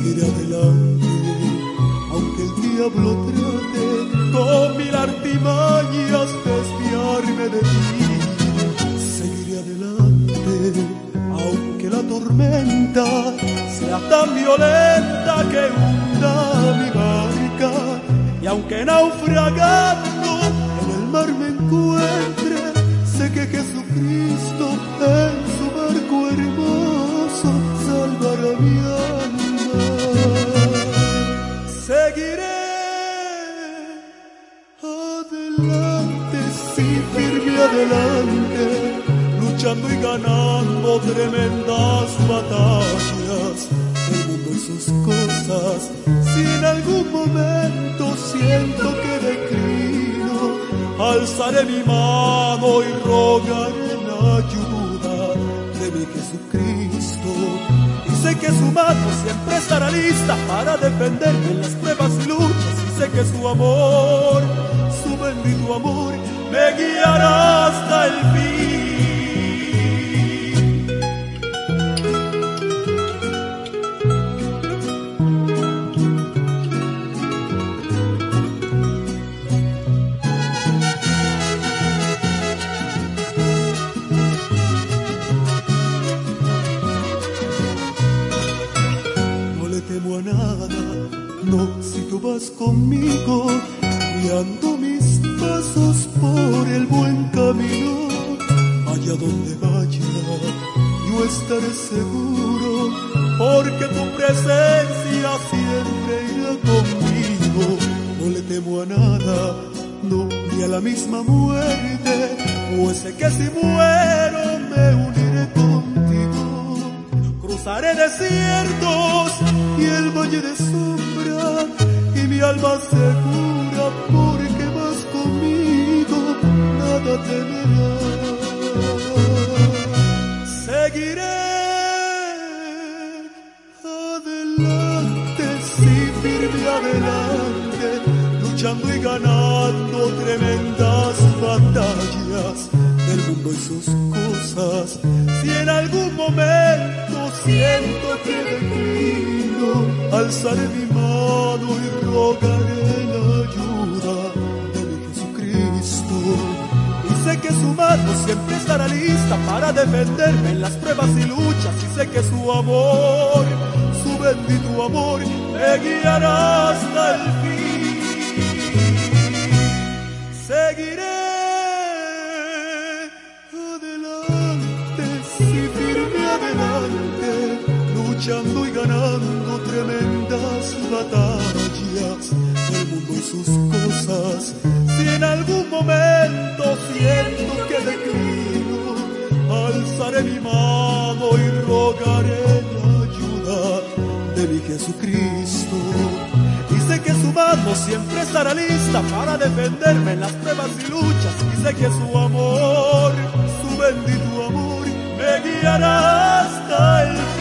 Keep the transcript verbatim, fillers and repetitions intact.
seguiré adelante, aunque el diablo trate con mil artimañas desviarme de ti. Seguiré adelante, aunque la tormenta sea tan violenta que hunda mi barca, y aunque naufragando en el mar me encuentre, sé que Jesucristo en su barco hermoso salvará mi alma. Seguiré adelante, sí, firme adelante, luchando y ganando tremendas batallas, el mundo y sus cosas. Si en algún momento siento que declino, alzaré mi mano y rogaré la ayuda de mi Jesucristo. Y sé que su mano siempre estará lista para defenderme en las pruebas y luchas. Y sé que su amor, su bendito amor, me guiará hasta el fin. No, si tú vas conmigo, guiando mis pasos por el buen camino, allá donde vaya, yo estaré seguro, porque tu presencia siempre irá conmigo. No le temo a nada, no, ni a la misma muerte, pues sé que si muero me uniré contigo. Cruzaré desiertos y el valle de sombra, y mi alma segura, porque vas conmigo, nada temerá. Seguiré adelante, sí, firme adelante, luchando y ganando tremendas batallas del mundo y sus cosas. Si en algún momento siento que declino, alzaré mi mano y rogaré la ayuda de mi Jesucristo. Y sé que su mano siempre estará lista para defenderme en las pruebas y luchas. Y sé que su amor, su bendito amor, me guiará hasta el fin. Seguiré luchando y ganando tremendas batallas del mundo y sus cosas. Si en algún momento siento que declino, alzaré mi mano y rogaré la ayuda de mi Jesucristo. Y sé que su mano siempre estará lista para defenderme en las pruebas y luchas. Y sé que su amor, su bendito amor, me guiará hasta el fin.